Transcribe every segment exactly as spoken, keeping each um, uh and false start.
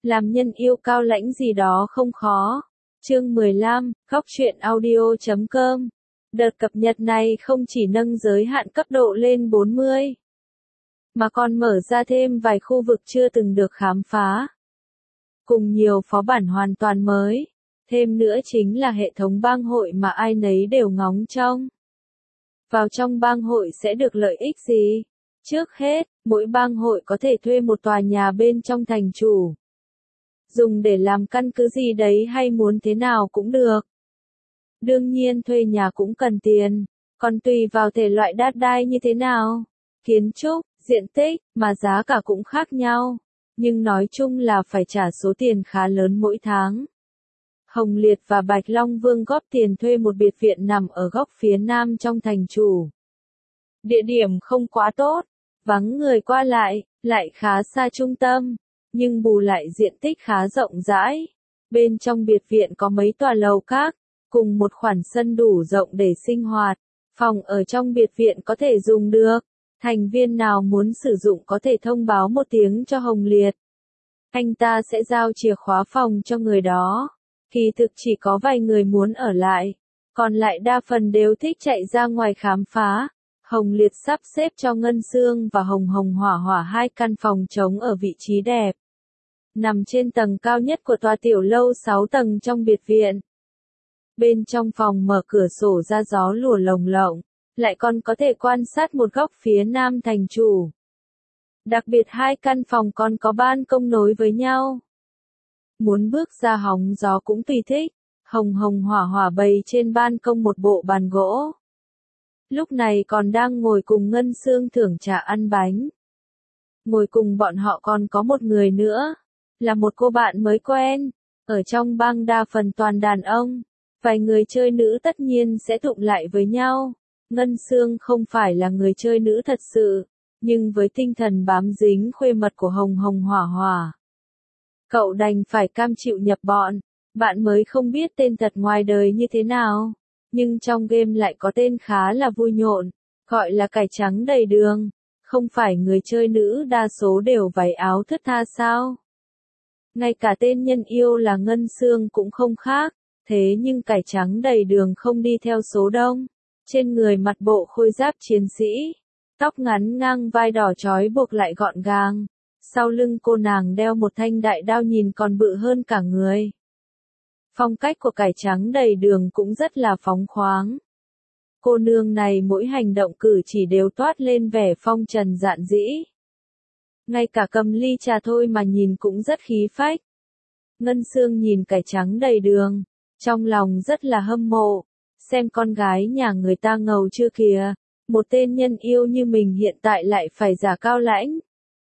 Làm nhân yêu cao lãnh gì đó không khó. Chương mười lăm, góc truyện audio chấm com. Đợt cập nhật này không chỉ nâng giới hạn cấp độ lên bốn mươi, mà còn mở ra thêm vài khu vực chưa từng được khám phá. Cùng nhiều phó bản hoàn toàn mới. Thêm nữa chính là hệ thống bang hội mà ai nấy đều ngóng trông. Vào trong bang hội sẽ được lợi ích gì? Trước hết, mỗi bang hội có thể thuê một tòa nhà bên trong thành chủ. Dùng để làm căn cứ gì đấy hay muốn thế nào cũng được. Đương nhiên thuê nhà cũng cần tiền, còn tùy vào thể loại đất đai như thế nào, kiến trúc, diện tích, mà giá cả cũng khác nhau. Nhưng nói chung là phải trả số tiền khá lớn mỗi tháng. Hồng Liệt và Bạch Long Vương góp tiền thuê một biệt viện nằm ở góc phía nam trong thành chủ. Địa điểm không quá tốt, vắng người qua lại, lại khá xa trung tâm, nhưng bù lại diện tích khá rộng rãi. Bên trong biệt viện có mấy tòa lầu các, cùng một khoản sân đủ rộng để sinh hoạt. Phòng ở trong biệt viện có thể dùng được. Thành viên nào muốn sử dụng có thể thông báo một tiếng cho Hồng Liệt. Anh ta sẽ giao chìa khóa phòng cho người đó. Kỳ thực chỉ có vài người muốn ở lại, còn lại đa phần đều thích chạy ra ngoài khám phá. Hồng Liệt sắp xếp cho Ngân Sương và Hồng Hồng Hỏa Hỏa hai căn phòng trống ở vị trí đẹp. Nằm trên tầng cao nhất của tòa tiểu lâu sáu tầng trong biệt viện. Bên trong phòng mở cửa sổ ra gió lùa lồng lộng, lại còn có thể quan sát một góc phía nam thành chủ. Đặc biệt hai căn phòng còn có ban công nối với nhau. Muốn bước ra hóng gió cũng tùy thích. Hồng Hồng Hỏa Hỏa bày trên ban công một bộ bàn gỗ. Lúc này còn đang ngồi cùng Ngân Sương thưởng trà ăn bánh. Ngồi cùng bọn họ còn có một người nữa, là một cô bạn mới quen. Ở trong bang đa phần toàn đàn ông, vài người chơi nữ tất nhiên sẽ tụng lại với nhau. Ngân Sương không phải là người chơi nữ thật sự, nhưng với tinh thần bám dính khuê mật của Hồng Hồng Hỏa Hỏa, cậu đành phải cam chịu nhập bọn. Bạn mới không biết tên thật ngoài đời như thế nào, nhưng trong game lại có tên khá là vui nhộn, gọi là cải trắng đầy đường. Không phải người chơi nữ đa số đều váy áo thướt tha sao? Ngay cả tên nhân yêu là Ngân Sương cũng không khác, thế nhưng cải trắng đầy đường không đi theo số đông. Trên người mặc bộ khôi giáp chiến sĩ, tóc ngắn ngang vai đỏ trói buộc lại gọn gàng. Sau lưng cô nàng đeo một thanh đại đao nhìn còn bự hơn cả người. Phong cách của cải trắng đầy đường cũng rất là phóng khoáng. Cô nương này mỗi hành động cử chỉ đều toát lên vẻ phong trần dạn dĩ. Ngay cả cầm ly trà thôi mà nhìn cũng rất khí phách. Ngân Sương nhìn cải trắng đầy đường, trong lòng rất là hâm mộ. Xem con gái nhà người ta ngầu chưa kìa, một tên nhân yêu như mình hiện tại lại phải giả cao lãnh.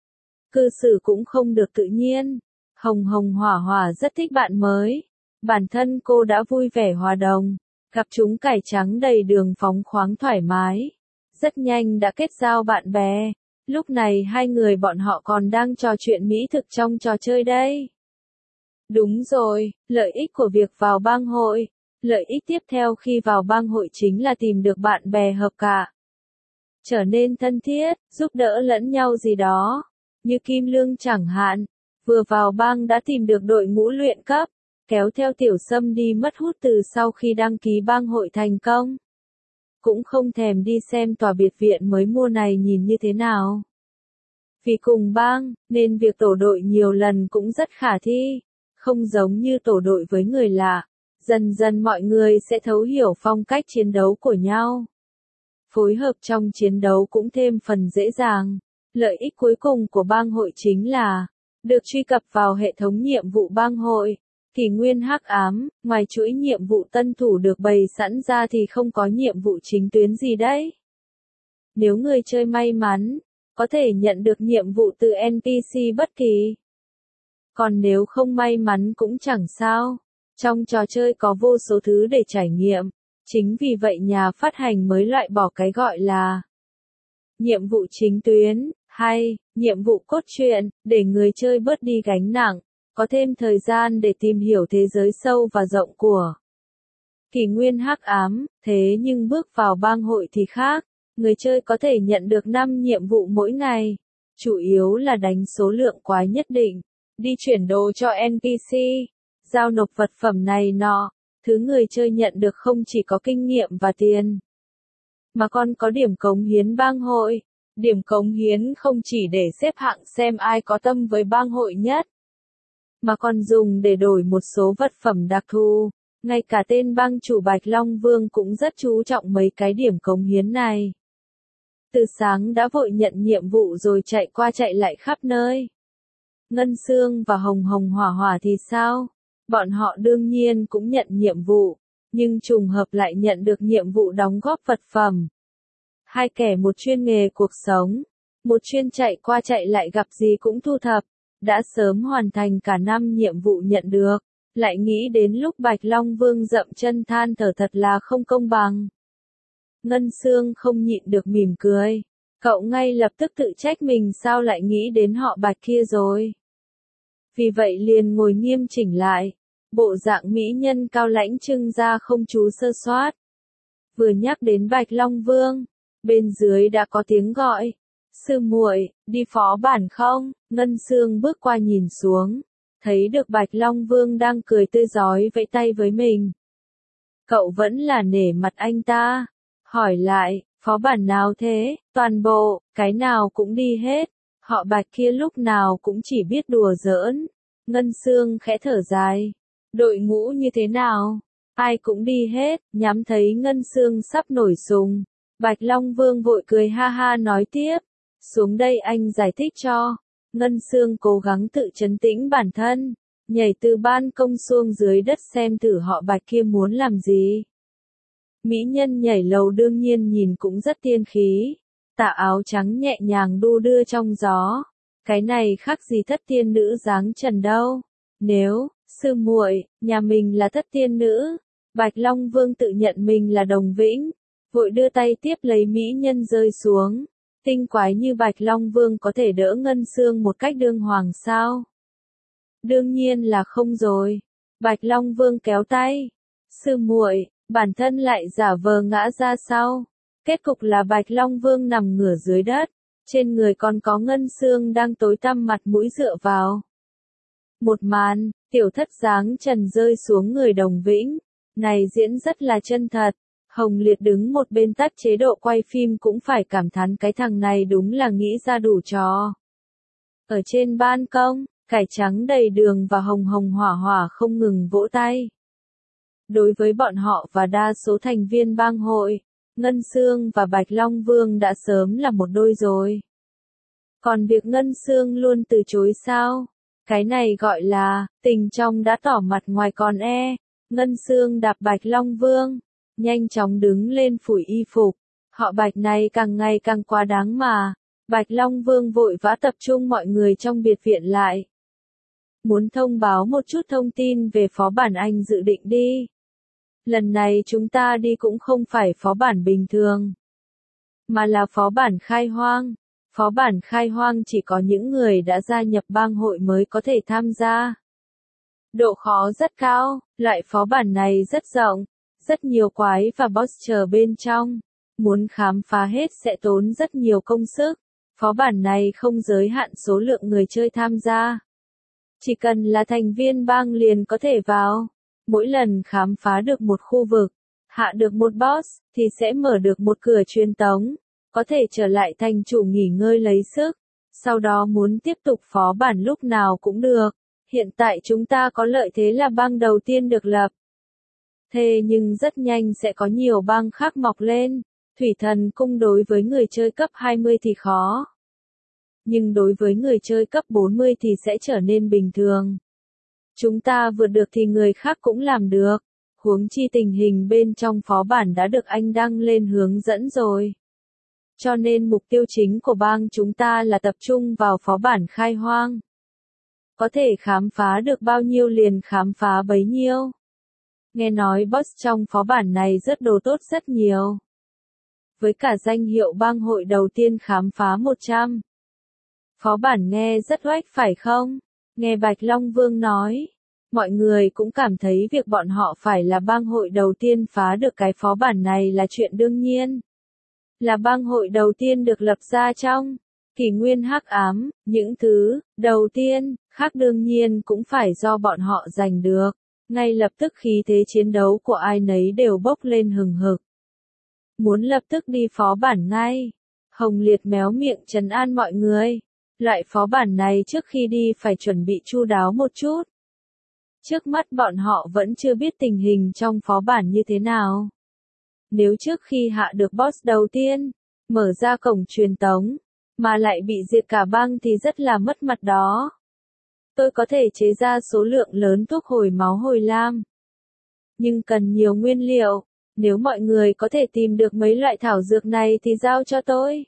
Cư xử cũng không được tự nhiên. Hồng Hồng Hỏa Hỏa rất thích bạn mới. Bản thân cô đã vui vẻ hòa đồng, gặp chúng cải trắng đầy đường phóng khoáng thoải mái. Rất nhanh đã kết giao bạn bè. Lúc này hai người bọn họ còn đang trò chuyện mỹ thực trong trò chơi đây. Đúng rồi, lợi ích của việc vào bang hội. Lợi ích tiếp theo khi vào bang hội chính là tìm được bạn bè hợp cả. Trở nên thân thiết, giúp đỡ lẫn nhau gì đó. Như Kim Lương chẳng hạn, vừa vào bang đã tìm được đội ngũ luyện cấp, kéo theo Tiểu Sâm đi mất hút từ sau khi đăng ký bang hội thành công. Cũng không thèm đi xem tòa biệt viện mới mua này nhìn như thế nào. Vì cùng bang, nên việc tổ đội nhiều lần cũng rất khả thi, không giống như tổ đội với người lạ. Dần dần mọi người sẽ thấu hiểu phong cách chiến đấu của nhau. Phối hợp trong chiến đấu cũng thêm phần dễ dàng. Lợi ích cuối cùng của bang hội chính là được truy cập vào hệ thống nhiệm vụ bang hội. Kỷ nguyên hắc ám, ngoài chuỗi nhiệm vụ tân thủ được bày sẵn ra thì không có nhiệm vụ chính tuyến gì đấy. Nếu người chơi may mắn, có thể nhận được nhiệm vụ từ en pê xê bất kỳ. Còn nếu không may mắn cũng chẳng sao. Trong trò chơi có vô số thứ để trải nghiệm. Chính vì vậy nhà phát hành mới loại bỏ cái gọi là nhiệm vụ chính tuyến, hay nhiệm vụ cốt truyện, để người chơi bớt đi gánh nặng, có thêm thời gian để tìm hiểu thế giới sâu và rộng của kỷ nguyên hắc ám. Thế nhưng bước vào bang hội thì khác, người chơi có thể nhận được năm nhiệm vụ mỗi ngày, chủ yếu là đánh số lượng quái nhất định. đi chuyển đồ cho en pê xê, giao nộp vật phẩm này nọ. Thứ người chơi nhận được không chỉ có kinh nghiệm và tiền, mà còn có điểm cống hiến bang hội. Điểm cống hiến không chỉ để xếp hạng xem ai có tâm với bang hội nhất, mà còn dùng để đổi một số vật phẩm đặc thù. Ngay cả tên bang chủ Bạch Long Vương cũng rất chú trọng mấy cái điểm cống hiến này. Từ sáng đã vội nhận nhiệm vụ rồi chạy qua chạy lại khắp nơi. Ngân Sương và Hồng Hồng Hỏa Hỏa thì sao? Bọn họ đương nhiên cũng nhận nhiệm vụ, nhưng trùng hợp lại nhận được nhiệm vụ đóng góp vật phẩm. Hai kẻ một chuyên nghề cuộc sống, một chuyên chạy qua chạy lại gặp gì cũng thu thập, đã sớm hoàn thành cả năm nhiệm vụ nhận được, lại nghĩ đến lúc Bạch Long Vương dậm chân than thở thật là không công bằng. Ngân Sương không nhịn được mỉm cười, cậu ngay lập tức tự trách mình sao lại nghĩ đến họ Bạch kia rồi. Vì vậy liền ngồi nghiêm chỉnh lại, bộ dạng mỹ nhân cao lãnh trưng ra không chú sơ soát. Vừa nhắc đến Bạch Long Vương, bên dưới đã có tiếng gọi, sư muội, đi phó bản không? Ngân Sương bước qua nhìn xuống, thấy được Bạch Long Vương đang cười tươi rói vẫy tay với mình. Cậu vẫn là nể mặt anh ta, hỏi lại, phó bản nào thế? Toàn bộ, cái nào cũng đi hết, họ Bạch kia lúc nào cũng chỉ biết đùa giỡn. Ngân Sương khẽ thở dài, đội ngũ như thế nào? Ai cũng đi hết, nhắm thấy Ngân Sương sắp nổi sùng. Bạch Long Vương vội cười ha ha nói tiếp, xuống đây anh giải thích cho. Ngân Sương cố gắng tự trấn tĩnh bản thân, nhảy từ ban công xuống dưới đất xem thử họ Bạch kia muốn làm gì. Mỹ nhân nhảy lầu đương nhiên nhìn cũng rất tiên khí, tà áo trắng nhẹ nhàng đu đưa trong gió. Cái này khác gì thất tiên nữ dáng trần đâu. Nếu, sư muội, nhà mình là thất tiên nữ, Bạch Long Vương tự nhận mình là Đồng Vĩnh, vội đưa tay tiếp lấy mỹ nhân rơi xuống. Tinh quái như Bạch Long Vương có thể đỡ Ngân Sương một cách đương hoàng sao? Đương nhiên là không rồi. Bạch Long Vương kéo tay. Sư muội, bản thân lại giả vờ ngã ra sau. Kết cục là Bạch Long Vương nằm ngửa dưới đất, trên người còn có Ngân Sương đang tối tăm mặt mũi dựa vào. Một màn, tiểu thất dáng trần rơi xuống người Đồng Vĩnh, này diễn rất là chân thật. Hồng Liệt đứng một bên tắt chế độ quay phim cũng phải cảm thán cái thằng này đúng là nghĩ ra đủ trò. Ở trên ban công, cải trắng đầy đường và Hồng Hồng Hỏa Hỏa không ngừng vỗ tay. Đối với bọn họ và đa số thành viên bang hội, Ngân Sương và Bạch Long Vương đã sớm là một đôi rồi. Còn việc Ngân Sương luôn từ chối sao? Cái này gọi là, tình trong đã tỏ mặt ngoài còn e. Ngân Sương đạp Bạch Long Vương, nhanh chóng đứng lên phủi y phục. Họ Bạch này càng ngày càng quá đáng mà. Bạch Long Vương vội vã tập trung mọi người trong biệt viện lại. Muốn thông báo một chút thông tin về phó bản anh dự định đi. Lần này chúng ta đi cũng không phải phó bản bình thường, mà là phó bản khai hoang. Phó bản khai hoang chỉ có những người đã gia nhập bang hội mới có thể tham gia. Độ khó rất cao, loại phó bản này rất rộng, rất nhiều quái và boss chờ bên trong. Muốn khám phá hết sẽ tốn rất nhiều công sức. Phó bản này không giới hạn số lượng người chơi tham gia. Chỉ cần là thành viên bang liền có thể vào. Mỗi lần khám phá được một khu vực, hạ được một boss, thì sẽ mở được một cửa truyền tống. Có thể trở lại thành chủ nghỉ ngơi lấy sức. Sau đó muốn tiếp tục phó bản lúc nào cũng được. Hiện tại chúng ta có lợi thế là bang đầu tiên được lập. Thế nhưng rất nhanh sẽ có nhiều bang khác mọc lên. Thủy Thần Cung đối với người chơi cấp hai mươi thì khó. Nhưng đối với người chơi cấp bốn mươi thì sẽ trở nên bình thường. Chúng ta vượt được thì người khác cũng làm được. Huống chi tình hình bên trong phó bản đã được anh đăng lên hướng dẫn rồi. Cho nên mục tiêu chính của bang chúng ta là tập trung vào phó bản khai hoang. Có thể khám phá được bao nhiêu liền khám phá bấy nhiêu. Nghe nói boss trong phó bản này rất đồ tốt rất nhiều. Với cả danh hiệu bang hội đầu tiên khám phá một trăm. Phó bản nghe rất oách phải không? Nghe Bạch Long Vương nói. Mọi người cũng cảm thấy việc bọn họ phải là bang hội đầu tiên phá được cái phó bản này là chuyện đương nhiên. Là bang hội đầu tiên được lập ra trong kỷ nguyên hắc ám, những thứ đầu tiên khác đương nhiên cũng phải do bọn họ giành được. Ngay lập tức khí thế chiến đấu của ai nấy đều bốc lên hừng hực. Muốn lập tức đi phó bản ngay. Hồng Liệt méo miệng trấn an mọi người. Loại phó bản này trước khi đi phải chuẩn bị chu đáo một chút. Trước mắt bọn họ vẫn chưa biết tình hình trong phó bản như thế nào. Nếu trước khi hạ được boss đầu tiên, mở ra cổng truyền tống, mà lại bị diệt cả bang thì rất là mất mặt đó. Tôi có thể chế ra số lượng lớn thuốc hồi máu hồi lam. Nhưng cần nhiều nguyên liệu, nếu mọi người có thể tìm được mấy loại thảo dược này thì giao cho tôi.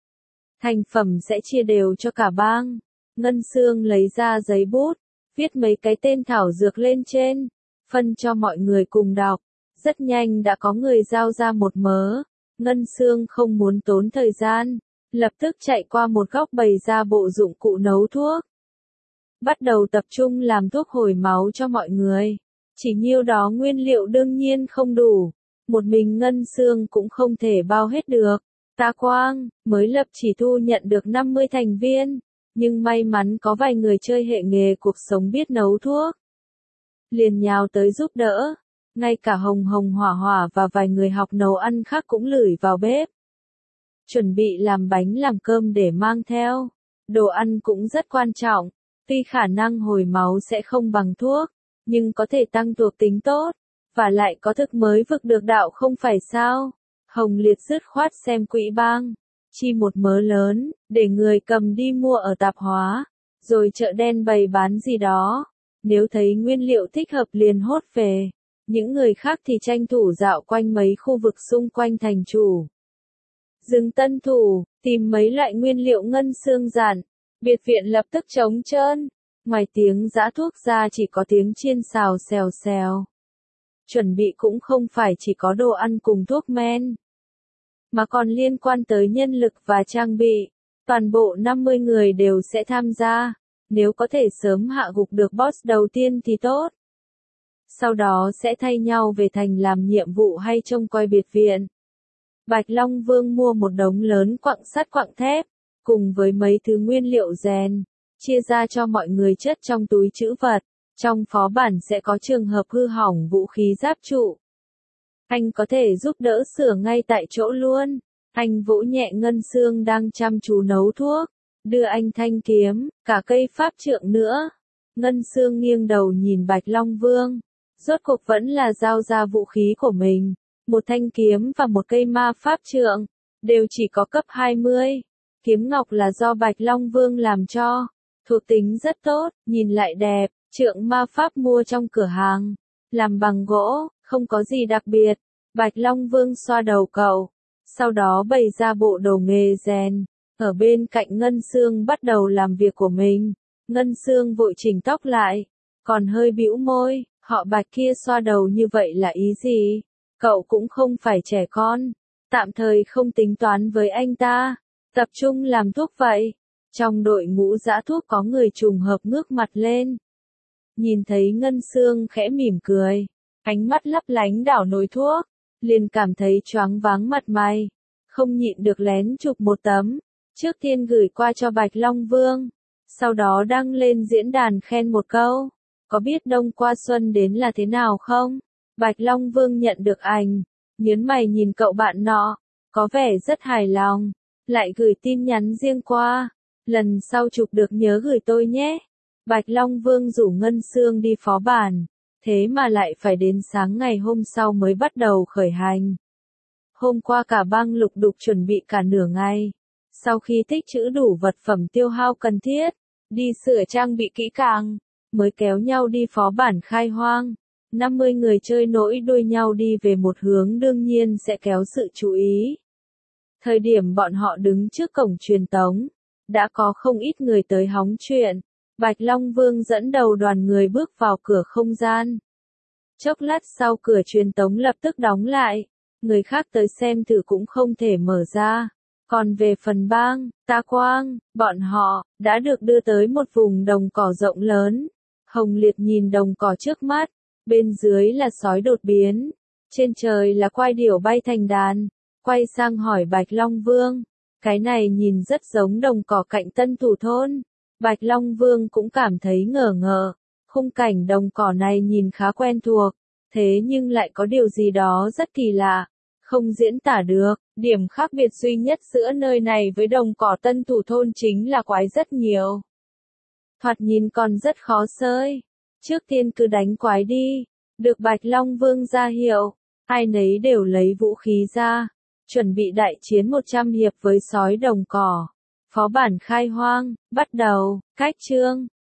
Thành phẩm sẽ chia đều cho cả bang. Ngân Sương lấy ra giấy bút, viết mấy cái tên thảo dược lên trên, phân cho mọi người cùng đọc. Rất nhanh đã có người giao ra một mớ. Ngân Sương không muốn tốn thời gian, lập tức chạy qua một góc bày ra bộ dụng cụ nấu thuốc. Bắt đầu tập trung làm thuốc hồi máu cho mọi người. Chỉ nhiêu đó nguyên liệu đương nhiên không đủ. Một mình Ngân Sương cũng không thể bao hết được. Ta Quang, mới lập chỉ thu nhận được năm mươi thành viên. Nhưng may mắn có vài người chơi hệ nghề cuộc sống biết nấu thuốc. Liền nhào tới giúp đỡ. Ngay cả Hồng Hồng Hỏa Hỏa và vài người học nấu ăn khác cũng lủi vào bếp. Chuẩn bị làm bánh làm cơm để mang theo. Đồ ăn cũng rất quan trọng. Tuy khả năng hồi máu sẽ không bằng thuốc, nhưng có thể tăng thuộc tính tốt. Và lại có thực mới vực được đạo không phải sao. Hồng Liệt dứt khoát xem quỹ bang. Chi một mớ lớn, để người cầm đi mua ở tạp hóa. Rồi chợ đen bày bán gì đó. Nếu thấy nguyên liệu thích hợp liền hốt về. Những người khác thì tranh thủ dạo quanh mấy khu vực xung quanh thành chủ. Dừng tân thủ, tìm mấy loại nguyên liệu Ngân Sương dặn. Biệt viện lập tức trống trơn. Ngoài tiếng giã thuốc ra chỉ có tiếng chiên xào xèo xèo. Chuẩn bị cũng không phải chỉ có đồ ăn cùng thuốc men, mà còn liên quan tới nhân lực và trang bị. Toàn bộ năm mươi người đều sẽ tham gia. Nếu có thể sớm hạ gục được boss đầu tiên thì tốt. Sau đó sẽ thay nhau về thành làm nhiệm vụ hay trông coi biệt viện. Bạch Long Vương mua một đống lớn quặng sắt quặng thép, cùng với mấy thứ nguyên liệu rèn, chia ra cho mọi người chất trong túi trữ vật. Trong phó bản sẽ có trường hợp hư hỏng vũ khí giáp trụ. Anh có thể giúp đỡ sửa ngay tại chỗ luôn. Anh vỗ nhẹ Ngân Sương đang chăm chú nấu thuốc, đưa anh thanh kiếm, cả cây pháp trượng nữa. Ngân Sương nghiêng đầu nhìn Bạch Long Vương. Rốt cuộc vẫn là giao ra vũ khí của mình. Một thanh kiếm và một cây ma pháp trượng, đều chỉ có cấp hai mươi. Kiếm ngọc là do Bạch Long Vương làm cho. Thuộc tính rất tốt, nhìn lại đẹp. Trượng ma pháp mua trong cửa hàng. Làm bằng gỗ, không có gì đặc biệt. Bạch Long Vương xoa đầu cậu. Sau đó bày ra bộ đồ nghề rèn. Ở bên cạnh Ngân Sương bắt đầu làm việc của mình. Ngân Sương vội chỉnh tóc lại. Còn hơi bĩu môi. Họ Bạch kia xoa đầu như vậy là ý gì? Cậu cũng không phải trẻ con. Tạm thời không tính toán với anh ta. Tập trung làm thuốc vậy. Trong đội ngũ giã thuốc có người trùng hợp ngước mặt lên. Nhìn thấy Ngân Sương khẽ mỉm cười. Ánh mắt lấp lánh đảo nồi thuốc. Liền cảm thấy choáng váng mặt mày. Không nhịn được lén chụp một tấm. Trước tiên gửi qua cho Bạch Long Vương. Sau đó đăng lên diễn đàn khen một câu. Có biết đông qua xuân đến là thế nào không? Bạch Long Vương nhận được ảnh. Nhớn mày nhìn cậu bạn nọ. Có vẻ rất hài lòng. Lại gửi tin nhắn riêng qua. Lần sau chụp được nhớ gửi tôi nhé. Bạch Long Vương rủ Ngân Sương đi phó bản. Thế mà lại phải đến sáng ngày hôm sau mới bắt đầu khởi hành. Hôm qua cả bang lục đục chuẩn bị cả nửa ngày. Sau khi tích trữ đủ vật phẩm tiêu hao cần thiết, đi sửa trang bị kỹ càng, mới kéo nhau đi phó bản khai hoang. năm mươi người chơi nối đuôi nhau đi về một hướng đương nhiên sẽ kéo sự chú ý. Thời điểm bọn họ đứng trước cổng truyền tống, đã có không ít người tới hóng chuyện. Bạch Long Vương dẫn đầu đoàn người bước vào cửa không gian. Chốc lát sau cửa truyền tống lập tức đóng lại. Người khác tới xem thử cũng không thể mở ra. Còn về phần bang, Ta Quang, bọn họ, đã được đưa tới một vùng đồng cỏ rộng lớn. Hồng Liệt nhìn đồng cỏ trước mắt. Bên dưới là sói đột biến. Trên trời là quai điểu bay thành đàn. Quay sang hỏi Bạch Long Vương. Cái này nhìn rất giống đồng cỏ cạnh tân thủ thôn. Bạch Long Vương cũng cảm thấy ngờ ngợ, khung cảnh đồng cỏ này nhìn khá quen thuộc, thế nhưng lại có điều gì đó rất kỳ lạ, không diễn tả được. Điểm khác biệt duy nhất giữa nơi này với đồng cỏ Tân Thủ Thôn chính là quái rất nhiều. Thoạt nhìn còn rất khó sơi. Trước tiên cứ đánh quái đi. Được Bạch Long Vương ra hiệu, ai nấy đều lấy vũ khí ra, chuẩn bị đại chiến một trăm hiệp với sói đồng cỏ. Phó bản khai hoang, bắt đầu, cách chương.